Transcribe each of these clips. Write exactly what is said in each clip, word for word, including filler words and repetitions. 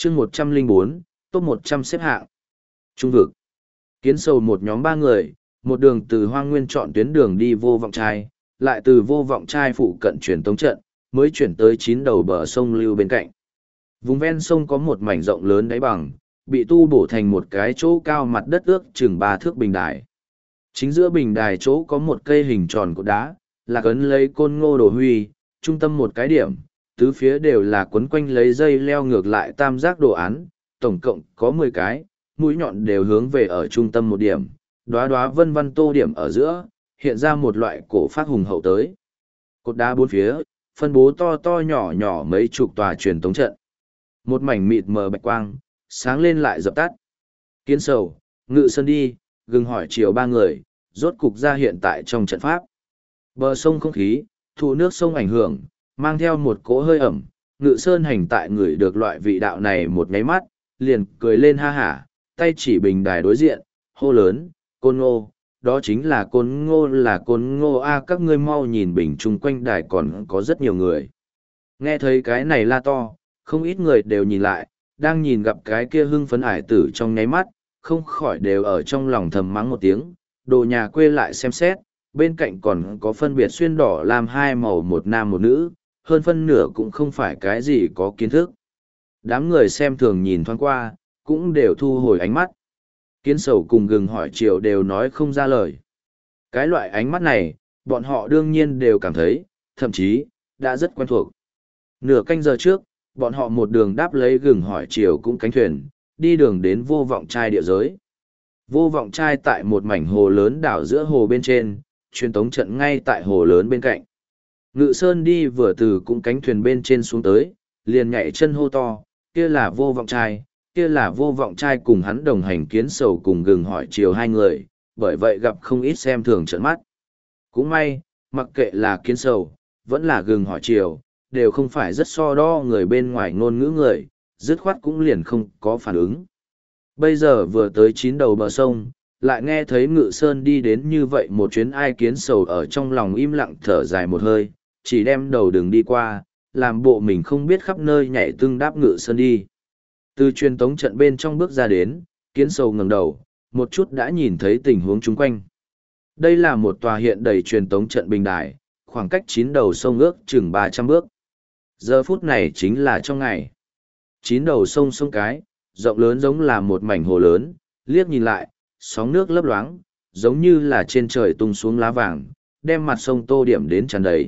chương một trăm linh bốn, top một trăm xếp hạng. Trung vực. Kiến sầu một nhóm ba người, một đường từ hoang nguyên chọn tuyến đường đi vô vọng trai, lại từ vô vọng trai phụ cận truyền tống trận, mới chuyển tới chín đầu bờ sông lưu bên cạnh. Vùng ven sông có một mảnh rộng lớn đáy bằng, bị tu bổ thành một cái chỗ cao mặt đất ước chừng ba thước bình đài. Chính giữa bình đài chỗ có một cây hình tròn cột đá, là cấn lấy côn ngô đồ huy, trung tâm một cái điểm, tứ phía đều là quấn quanh lấy dây leo ngược lại tam giác đồ án, tổng cộng có mười cái, mũi nhọn đều hướng về ở trung tâm một điểm, đóa đóa vân vân tô điểm ở giữa, hiện ra một loại cổ phát hùng hậu tới. Cột đá bốn phía, phân bố to to nhỏ nhỏ mấy chục tòa truyền tống trận. Một mảnh mịt mờ bạch quang, sáng lên lại dập tắt. Kiến sầu, Ngự Sơn đi, gừng hỏi chiều ba người, rốt cục ra hiện tại trong trận pháp. Bờ sông không khí, thụ nước sông ảnh hưởng, mang theo một cỗ hơi ẩm, Ngự Sơn hành tại người được loại vị đạo này một nháy mắt, liền cười lên ha hả, tay chỉ bình đài đối diện, hô lớn, Côn Ngô, đó chính là Côn Ngô là Côn Ngô a các ngươi mau nhìn bình chung quanh đài còn có rất nhiều người. Nghe thấy cái này la to, không ít người đều nhìn lại, đang nhìn gặp cái kia hưng phấn ải tử trong nháy mắt, không khỏi đều ở trong lòng thầm mắng một tiếng, đồ nhà quê lại xem xét, bên cạnh còn có phân biệt xuyên đỏ làm hai màu một nam một nữ, hơn phân nửa cũng không phải cái gì có kiến thức. Đám người xem thường nhìn thoáng qua, cũng đều thu hồi ánh mắt. Kiến sầu cùng gừng hỏi chiều đều nói không ra lời. Cái loại ánh mắt này, bọn họ đương nhiên đều cảm thấy, thậm chí, đã rất quen thuộc. Nửa canh giờ trước, bọn họ một đường đáp lấy gừng hỏi chiều cũng cánh thuyền, đi đường đến vô vọng trai địa giới. Vô vọng trai tại một mảnh hồ lớn đảo giữa hồ bên trên, truyền tống trận ngay tại hồ lớn bên cạnh. Ngự Sơn đi vừa từ cũng cánh thuyền bên trên xuống tới, liền nhảy chân hô to, kia là vô vọng trai, kia là vô vọng trai cùng hắn đồng hành kiến sầu cùng gừng hỏi chiều hai người, bởi vậy gặp không ít xem thường trận mắt. Cũng may, mặc kệ là kiến sầu, vẫn là gừng hỏi chiều, đều không phải rất so đo người bên ngoài ngôn ngữ người, dứt khoát cũng liền không có phản ứng. Bây giờ vừa tới chín đầu bờ sông, lại nghe thấy Ngự Sơn đi đến như vậy một chuyến ai kiến sầu ở trong lòng im lặng thở dài một hơi, chỉ đem đầu đường đi qua, làm bộ mình không biết khắp nơi nhảy tưng đáp Ngự Sơn đi. Từ truyền tống trận bên trong bước ra đến, kiến sầu ngẩng đầu, một chút đã nhìn thấy tình huống chung quanh. Đây là một tòa hiện đầy truyền tống trận bình đài, khoảng cách chín đầu sông ước chừng ba trăm bước. Giờ phút này chính là trong ngày. Chín đầu sông sông cái, rộng lớn giống là một mảnh hồ lớn, liếc nhìn lại, sóng nước lấp loáng, giống như là trên trời tung xuống lá vàng, đem mặt sông tô điểm đến tràn đầy.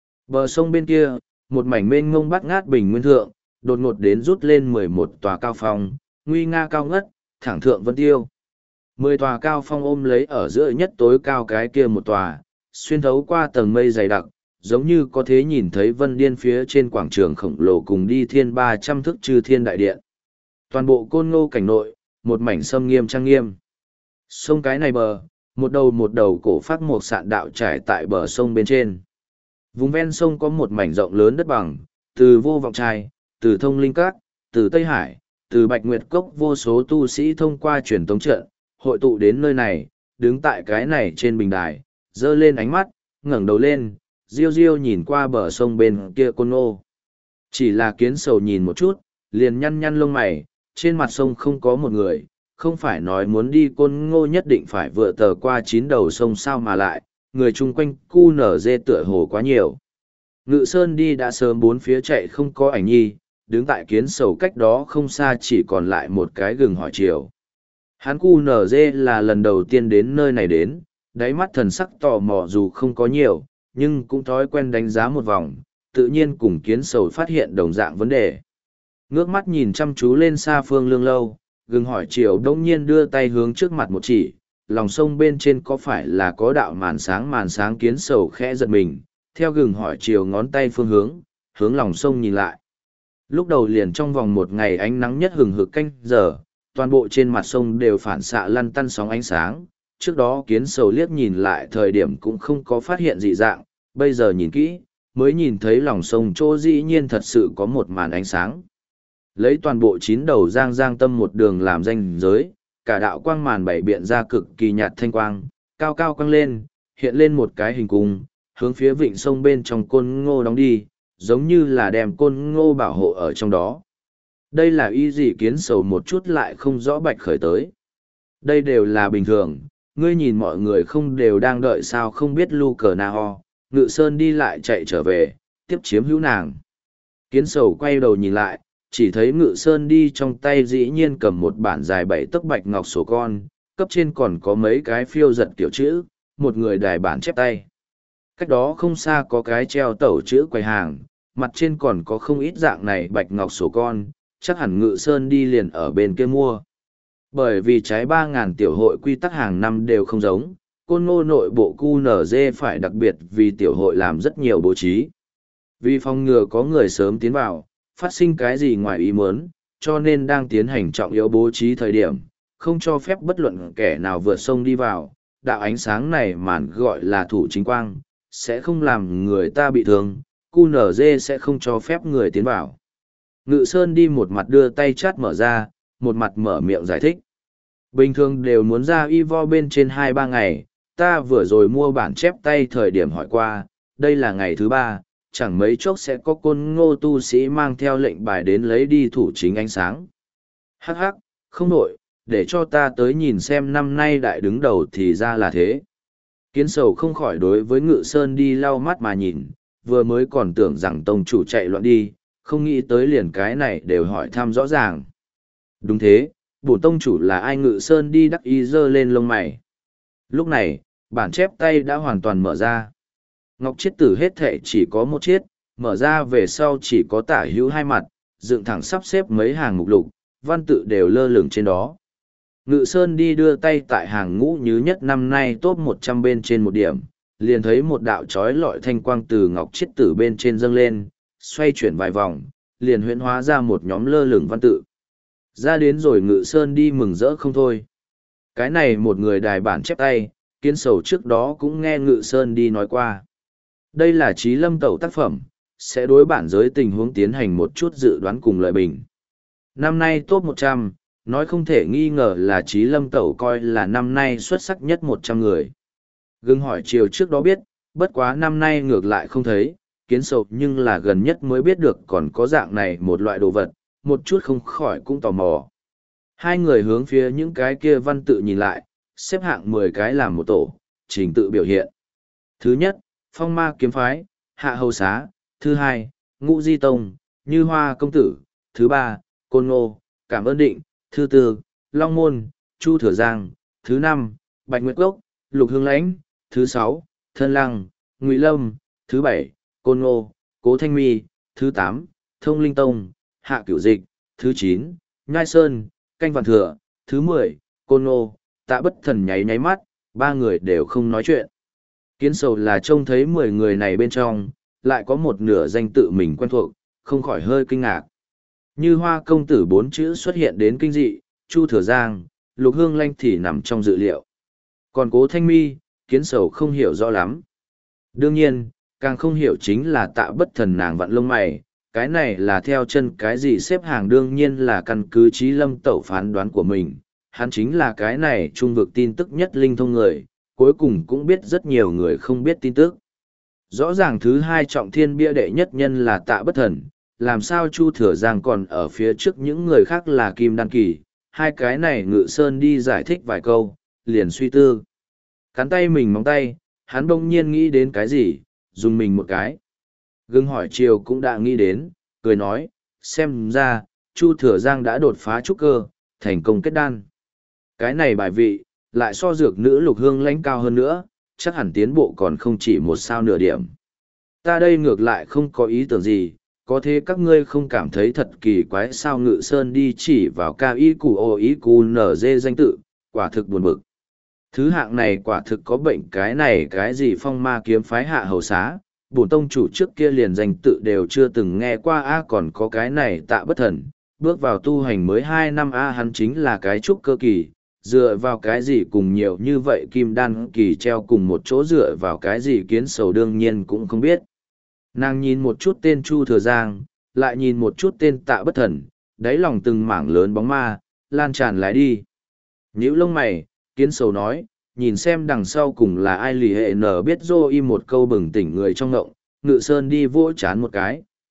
Bờ sông bên kia, một mảnh mênh mông bát ngát bình nguyên thượng, đột ngột đến rút lên mười một tòa cao phong, nguy nga cao ngất, thẳng thượng vân tiêu. Mười tòa cao phong ôm lấy ở giữa nhất tối cao cái kia một tòa, xuyên thấu qua tầng mây dày đặc, giống như có thể nhìn thấy vân điên phía trên quảng trường khổng lồ cùng đi thiên ba trăm thức chư thiên đại điện. Toàn bộ Côn Ngô cảnh nội, một mảnh sâm nghiêm trang nghiêm. Sông cái này bờ, một đầu một đầu cổ phát một sạn đạo trải tại bờ sông bên trên. Vùng ven sông có một mảnh rộng lớn đất bằng, từ vô vọng trai, từ thông linh các, từ Tây Hải, từ Bạch Nguyệt Cốc vô số tu sĩ thông qua truyền tống trận, hội tụ đến nơi này, đứng tại cái này trên bình đài, dơ lên ánh mắt, ngẩng đầu lên, riêu riêu nhìn qua bờ sông bên kia Côn Ngô. Chỉ là kiến sầu nhìn một chút, liền nhăn nhăn lông mày, trên mặt sông không có một người, không phải nói muốn đi Côn Ngô nhất định phải vượt tờ qua chín đầu sông sao mà lại, người chung quanh cu nở dê tựa hồ quá nhiều. Ngự Sơn đi đã sớm bốn phía chạy không có ảnh nhi, đứng tại kiến sầu cách đó không xa chỉ còn lại một cái gừng hỏi chiều. Hắn cu nở dê là lần đầu tiên đến nơi này đến, đáy mắt thần sắc tò mò dù không có nhiều, nhưng cũng thói quen đánh giá một vòng, tự nhiên cùng kiến sầu phát hiện đồng dạng vấn đề. Ngước mắt nhìn chăm chú lên xa phương lương lâu, gừng hỏi chiều đông nhiên đưa tay hướng trước mặt một chỉ, lòng sông bên trên có phải là có đạo màn sáng màn sáng kiến sầu khẽ giật mình, theo gừng hỏi chiều ngón tay phương hướng, hướng lòng sông nhìn lại. Lúc đầu liền trong vòng một ngày ánh nắng nhất hừng hực canh giờ, toàn bộ trên mặt sông đều phản xạ lăn tăn sóng ánh sáng, trước đó kiến sầu liếc nhìn lại thời điểm cũng không có phát hiện dị dạng, bây giờ nhìn kỹ, mới nhìn thấy lòng sông chỗ dĩ nhiên thật sự có một màn ánh sáng. Lấy toàn bộ chín đầu giang giang tâm một đường làm danh giới, cả đạo quang màn bảy biện ra cực kỳ nhạt thanh quang, cao cao quang lên, hiện lên một cái hình cung, hướng phía vịnh sông bên trong Côn Ngô đóng đi, giống như là đem Côn Ngô bảo hộ ở trong đó. Đây là ý gì kiến sầu một chút lại không rõ bạch khởi tới. Đây đều là bình thường, ngươi nhìn mọi người không đều đang đợi sao không biết lu cờ na ho, ngự sơn đi lại chạy trở về, tiếp chiếm hữu nàng. Kiến sầu quay đầu nhìn lại, chỉ thấy ngự sơn đi trong tay dĩ nhiên cầm một bản dài bảy tấc bạch ngọc sổ con, cấp trên còn có mấy cái phiêu giật kiểu chữ, một người đài bản chép tay. Cách đó không xa có cái treo tẩu chữ quầy hàng, mặt trên còn có không ít dạng này bạch ngọc sổ con, chắc hẳn ngự sơn đi liền ở bên kia mua. Bởi vì trái ba ngàn tiểu hội quy tắc hàng năm đều không giống, côn ngô nội bộ cu nở dê phải đặc biệt vì tiểu hội làm rất nhiều bố trí. Vì phòng ngừa có người sớm tiến vào, phát sinh cái gì ngoài ý muốn, cho nên đang tiến hành trọng yếu bố trí thời điểm, không cho phép bất luận kẻ nào vượt sông đi vào. Đạo ánh sáng này màn gọi là thủ chính quang, sẽ không làm người ta bị thương, cu nở dê sẽ không cho phép người tiến vào. Ngự Sơn đi một mặt đưa tay chát mở ra, một mặt mở miệng giải thích. Bình thường đều muốn ra y vo bên trên hai ba ngày, ta vừa rồi mua bản chép tay thời điểm hỏi qua, đây là ngày thứ ba, chẳng mấy chốc sẽ có côn ngô tu sĩ mang theo lệnh bài đến lấy đi thủ chính ánh sáng. Hắc hắc, không nổi, để cho ta tới nhìn xem năm nay đại đứng đầu thì ra là thế. Kiến sầu không khỏi đối với Ngự Sơn đi lau mắt mà nhìn, vừa mới còn tưởng rằng tông chủ chạy loạn đi, không nghĩ tới liền cái này đều hỏi thăm rõ ràng. Đúng thế, bổn tông chủ là ai? Ngự Sơn đi đắc ý giơ lên lông mày. Lúc này, bản chép tay đã hoàn toàn mở ra. Ngọc chiết tử hết thệ chỉ có một chiết, mở ra về sau chỉ có tả hữu hai mặt, dựng thẳng sắp xếp mấy hàng mục lục, văn tự đều lơ lửng trên đó. Ngự Sơn đi đưa tay tại hàng ngũ nhứ nhất năm nay top một trăm bên trên một điểm, liền thấy một đạo trói lọi thanh quang từ ngọc chiết tử bên trên dâng lên, xoay chuyển vài vòng, liền huyễn hóa ra một nhóm lơ lửng văn tự. Ra đến rồi Ngự Sơn đi mừng rỡ không thôi. Cái này một người đài bản chép tay, Kiến sầu trước đó cũng nghe Ngự Sơn đi nói qua. Đây là Chí Lâm Tẩu tác phẩm, sẽ đối bản giới tình huống tiến hành một chút dự đoán cùng lợi bình. Năm nay top một trăm, nói không thể nghi ngờ là Chí Lâm Tẩu coi là năm nay xuất sắc nhất một trăm người. Gương hỏi chiều trước đó biết, bất quá năm nay ngược lại không thấy, Kiến sầu nhưng là gần nhất mới biết được còn có dạng này một loại đồ vật, một chút không khỏi cũng tò mò. Hai người hướng phía những cái kia văn tự nhìn lại, xếp hạng mười cái làm một tổ, trình tự biểu hiện. Thứ nhất, Phong Ma Kiếm Phái, Hạ Hầu Xá. Thứ hai, Ngũ Di Tông, Như Hoa Công Tử. Thứ ba, Côn Ngô, Cảm Ơn Định. Thứ tư, Long Môn, Chu Thừa Giang. Thứ năm, Bạch Nguyệt Gốc, Lục Hương Lãnh. Thứ sáu, Thân Lăng, Ngụy Lâm. Thứ bảy, Côn Ngô, Cố Thanh Mi. Thứ tám, Thông Linh Tông, Hạ Cửu Dịch. Thứ chín, Nhai Sơn, Canh Vạn Thừa. Thứ mười, Côn Ngô, Tạ Bất Thần nháy nháy mắt, ba người đều không nói chuyện. Kiến sầu là trông thấy mười người này bên trong, lại có một nửa danh tự mình quen thuộc, không khỏi hơi kinh ngạc. Như Hoa Công Tử bốn chữ xuất hiện đến kinh dị, Chu Thừa Giang, Lục Hương Lãnh thì nằm trong dự liệu. Còn Cố Thanh Mi, Kiến sầu không hiểu rõ lắm. Đương nhiên, càng không hiểu chính là Tạ Bất Thần nàng vặn lông mày, cái này là theo chân cái gì xếp hàng đương nhiên là căn cứ Chí Lâm Tẩu phán đoán của mình. Hắn chính là cái này trung vực tin tức nhất linh thông người, cuối cùng cũng biết rất nhiều người không biết tin tức. Rõ ràng thứ hai trọng thiên bia đệ nhất nhân là Tạ Bất Thần, làm sao Chu Thừa Giang còn ở phía trước những người khác là Kim Đan Kỳ, hai cái này Ngự Sơn đi giải thích vài câu, liền suy tư. Cắn tay mình móng tay, hắn bỗng nhiên nghĩ đến cái gì, dùng mình một cái. Gương hỏi chiều cũng đã nghĩ đến, cười nói, xem ra, Chu Thừa Giang đã đột phá trúc cơ, thành công kết đan. Cái này bài vị, lại so dược nữ Lục Hương Lãnh cao hơn nữa, chắc hẳn tiến bộ còn không chỉ một sao nửa điểm. Ta đây ngược lại không có ý tưởng gì, có thế các ngươi không cảm thấy thật kỳ quái sao? Ngự Sơn đi chỉ vào ca y cù ô ý cù nở dê danh tự, quả thực buồn bực. Thứ hạng này quả thực có bệnh, cái này cái gì Phong Ma Kiếm Phái Hạ Hầu Xá, bổn tông chủ trước kia liền danh tự đều chưa từng nghe qua a, còn có cái này Tạ Bất Thần, bước vào tu hành mới hai năm a, hắn chính là cái trúc cơ kỳ, dựa vào cái gì cùng nhiều như vậy kim đan kỳ treo cùng một chỗ, dựa vào cái gì Kiến sầu đương nhiên cũng không biết. Nàng nhìn một chút tên Chu Thừa Giang, lại nhìn một chút tên Tạ Bất Thần, đáy lòng từng mảng lớn bóng ma, lan tràn lái đi. Nhíu lông mày, Kiến sầu nói, nhìn xem đằng sau cùng là ai lì hệ nở biết dô y một câu bừng tỉnh người trong ngộng. Ngự Sơn đi vỗ chán một cái,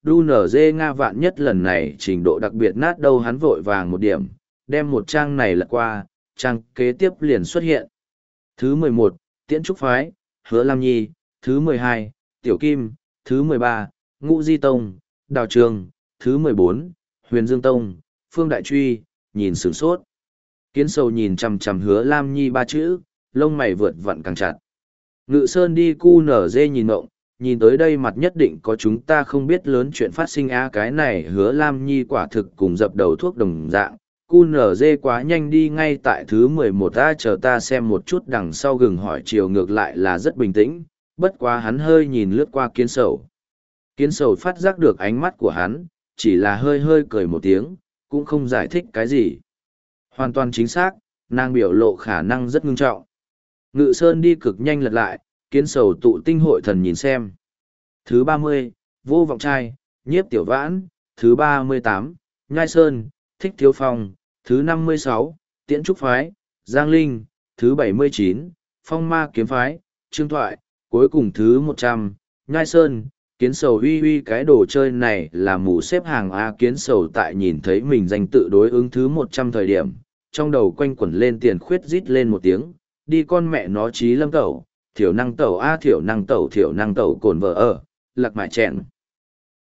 đu nở dê Nga vạn nhất lần này trình độ đặc biệt nát đâu hắn vội vàng một điểm, đem một trang này lật qua, trang kế tiếp liền xuất hiện. Thứ mười một, Tiễn Trúc Phái, Hứa Lam Nhi, thứ mười hai, Tiểu Kim, thứ mười ba, Ngũ Di Tông, Đào Trường, thứ mười bốn, Huyền Dương Tông, Phương Đại Truy, nhìn sửng sốt. Kiến sầu nhìn chằm chằm Hứa Lam Nhi ba chữ, lông mày vượt vặn càng chặt. Ngự Sơn đi cu nở dê nhìn ngộng, nhìn tới đây mặt nhất định có chúng ta không biết lớn chuyện phát sinh á cái này Hứa Lam Nhi quả thực cùng dập đầu thuốc đồng dạng. Cu nở dê quá nhanh đi ngay tại thứ mười một ta chờ ta xem một chút đằng sau gừng hỏi chiều ngược lại là rất bình tĩnh, bất quá hắn hơi nhìn lướt qua kiến sầu. Kiến sầu phát giác được ánh mắt của hắn, chỉ là hơi hơi cười một tiếng, cũng không giải thích cái gì. Hoàn toàn chính xác, nàng biểu lộ khả năng rất ngưng trọng. Ngự Sơn đi cực nhanh lật lại, kiến sầu tụ tinh hội thần nhìn xem. Thứ ba mươi, Vô Vọng Trai, Nhiếp Tiểu Vãn, thứ ba mươi tám, Nhai Sơn, Thích Thiếu Phong, thứ năm mươi sáu, Tiễn Trúc Phái, Giang Linh, thứ bảy mươi chín, Phong Ma Kiếm Phái, Trương Thoại, cuối cùng thứ một trăm, Nhai Sơn. Kiến sầu huy huy cái đồ chơi này là mù xếp hàng A kiến sầu tại nhìn thấy mình danh tự đối ứng thứ một trăm thời điểm, trong đầu quanh quẩn lên tiền khuyết rít lên một tiếng, đi con mẹ nó trí lâm tẩu, thiểu năng tẩu A thiểu năng tẩu thiểu năng tẩu cồn vợ ở, lạc mại chẹn.